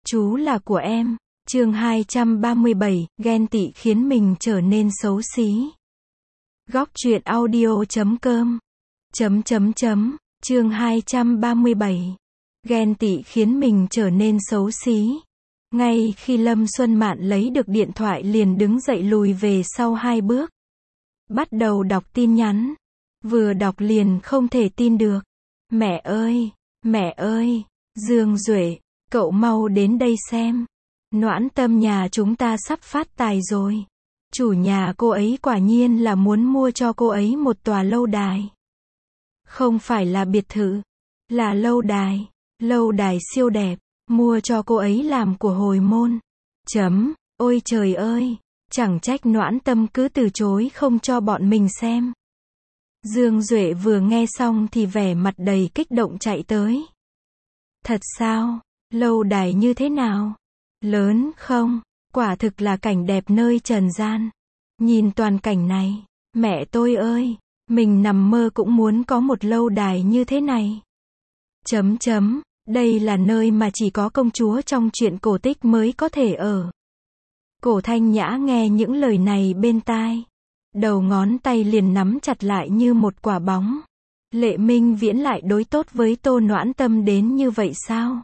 Chú là của em. Chương 237, ghen tị khiến mình trở nên xấu xí. Góc truyện audio.com. Chương 237. Ghen tị khiến mình trở nên xấu xí. Ngay khi Lâm Xuân Mạn lấy được điện thoại liền đứng dậy lùi về sau 2 bước. Bắt đầu đọc tin nhắn. Vừa đọc liền không thể tin được. Mẹ ơi, Dương Duệ, cậu mau đến đây xem. Noãn Tâm nhà chúng ta sắp phát tài rồi. Chủ nhà cô ấy quả nhiên là muốn mua cho cô ấy một tòa lâu đài. Không phải là biệt thự, là lâu đài siêu đẹp, mua cho cô ấy làm của hồi môn. Ôi trời ơi, chẳng trách Noãn Tâm cứ từ chối không cho bọn mình xem. Dương Duệ vừa nghe xong thì vẻ mặt đầy kích động chạy tới. Thật sao? Lâu đài như thế nào? Lớn không? Quả thực là cảnh đẹp nơi trần gian. Nhìn toàn cảnh này, mẹ tôi ơi, mình nằm mơ cũng muốn có một lâu đài như thế này. Đây là nơi mà chỉ có công chúa trong truyện cổ tích mới có thể ở. Cổ Thanh Nhã nghe những lời này bên tai. Đầu ngón tay liền nắm chặt lại như một quả bóng. Lệ Minh Viễn lại đối tốt với Tô Noãn Tâm đến như vậy sao?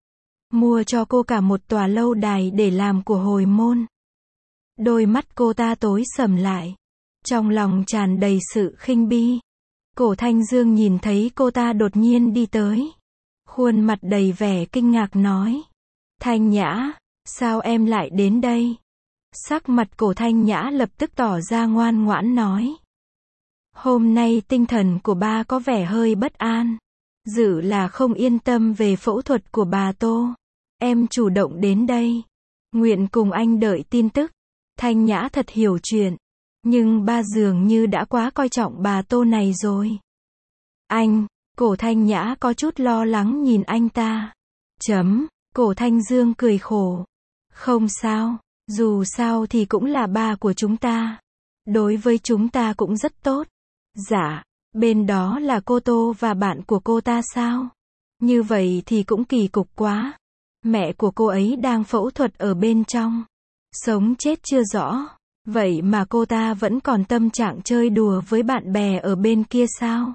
Mua cho cô cả một tòa lâu đài để làm của hồi môn. Đôi mắt cô ta tối sầm lại. Trong lòng tràn đầy sự khinh bi. Cổ Thanh Dương nhìn thấy cô ta đột nhiên đi tới. Khuôn mặt đầy vẻ kinh ngạc nói. Thanh Nhã, sao em lại đến đây? Sắc mặt Cổ Thanh Nhã lập tức tỏ ra ngoan ngoãn nói. Hôm nay tinh thần của ba có vẻ hơi bất an. Dự là không yên tâm về phẫu thuật của bà Tô. Em chủ động đến đây. Nguyện cùng anh đợi tin tức. Thanh Nhã thật hiểu chuyện. Nhưng ba dường như đã quá coi trọng bà Tô này rồi. Anh, Cổ Thanh Nhã có chút lo lắng nhìn anh ta. Cổ Thanh Dương cười khổ. Không sao, dù sao thì cũng là ba của chúng ta. Đối với chúng ta cũng rất tốt. Dạ, bên đó là cô Tô và bạn của cô ta sao? Như vậy thì cũng kỳ cục quá. Mẹ của cô ấy đang phẫu thuật ở bên trong. Sống chết chưa rõ. Vậy mà cô ta vẫn còn tâm trạng chơi đùa với bạn bè ở bên kia sao?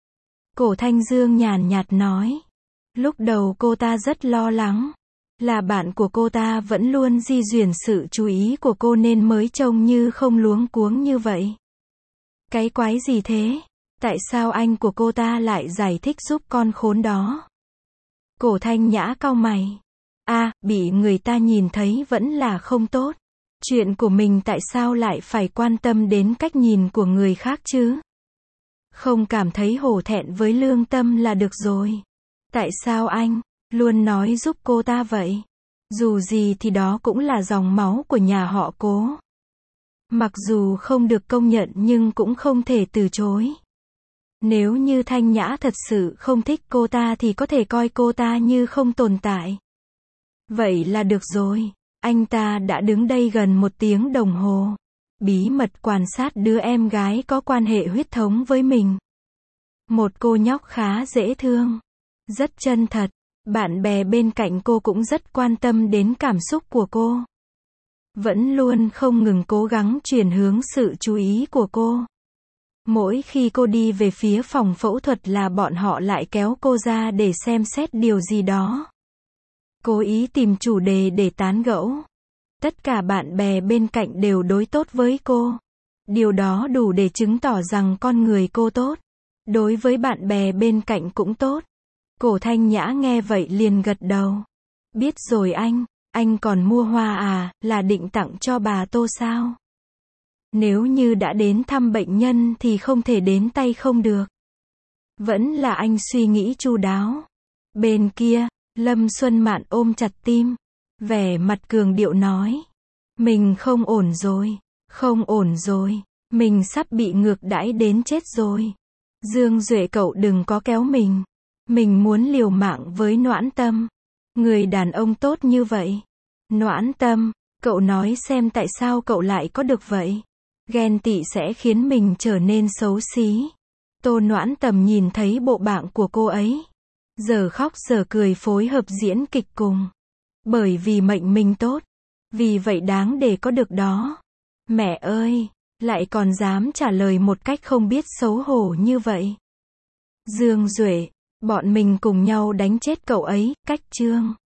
Cổ Thanh Dương nhàn nhạt nói. Lúc đầu cô ta rất lo lắng. Là bạn của cô ta vẫn luôn di chuyển sự chú ý của cô nên mới trông như không luống cuống như vậy. Cái quái gì thế? Tại sao anh của cô ta lại giải thích giúp con khốn đó? Cổ Thanh Nhã cau mày. Bị người ta nhìn thấy vẫn là không tốt. Chuyện của mình tại sao lại phải quan tâm đến cách nhìn của người khác chứ? Không cảm thấy hổ thẹn với lương tâm là được rồi. Tại sao anh luôn nói giúp cô ta vậy? Dù gì thì đó cũng là dòng máu của nhà họ Cố. Mặc dù không được công nhận nhưng cũng không thể từ chối. Nếu như Thanh Nhã thật sự không thích cô ta thì có thể coi cô ta như không tồn tại. Vậy là được rồi. Anh ta đã đứng đây gần 1 tiếng đồng hồ. Bí mật quan sát đứa em gái có quan hệ huyết thống với mình. Một cô nhóc khá dễ thương. Rất chân thật. Bạn bè bên cạnh cô cũng rất quan tâm đến cảm xúc của cô. Vẫn luôn không ngừng cố gắng chuyển hướng sự chú ý của cô. Mỗi khi cô đi về phía phòng phẫu thuật là bọn họ lại kéo cô ra để xem xét điều gì đó. Cố ý tìm chủ đề để tán gẫu. Tất cả bạn bè bên cạnh đều đối tốt với cô. Điều đó đủ để chứng tỏ rằng con người cô tốt. Đối với bạn bè bên cạnh cũng tốt. Cổ Thanh Nhã nghe vậy liền gật đầu. Biết rồi anh còn mua hoa à, là định tặng cho bà Tô sao? Nếu như đã đến thăm bệnh nhân thì không thể đến tay không được. Vẫn là anh suy nghĩ chu đáo. Bên kia, Lâm Xuân Mạn ôm chặt tim. Vẻ mặt cường điệu nói. Mình không ổn rồi. Mình sắp bị ngược đãi đến chết rồi. Dương Duệ cậu đừng có kéo mình. Mình muốn liều mạng với Noãn Tâm. Người đàn ông tốt như vậy. Noãn Tâm, cậu nói xem tại sao cậu lại có được vậy. Ghen tị sẽ khiến mình trở nên xấu xí. Tô Noãn Tâm nhìn thấy bộ dạng của cô ấy. Giờ khóc giờ cười phối hợp diễn kịch cùng. Bởi vì mệnh mình tốt. Vì vậy đáng để có được đó. Mẹ ơi, lại còn dám trả lời một cách không biết xấu hổ như vậy. Dương Duệ, bọn mình cùng nhau đánh chết cậu ấy, cách chương.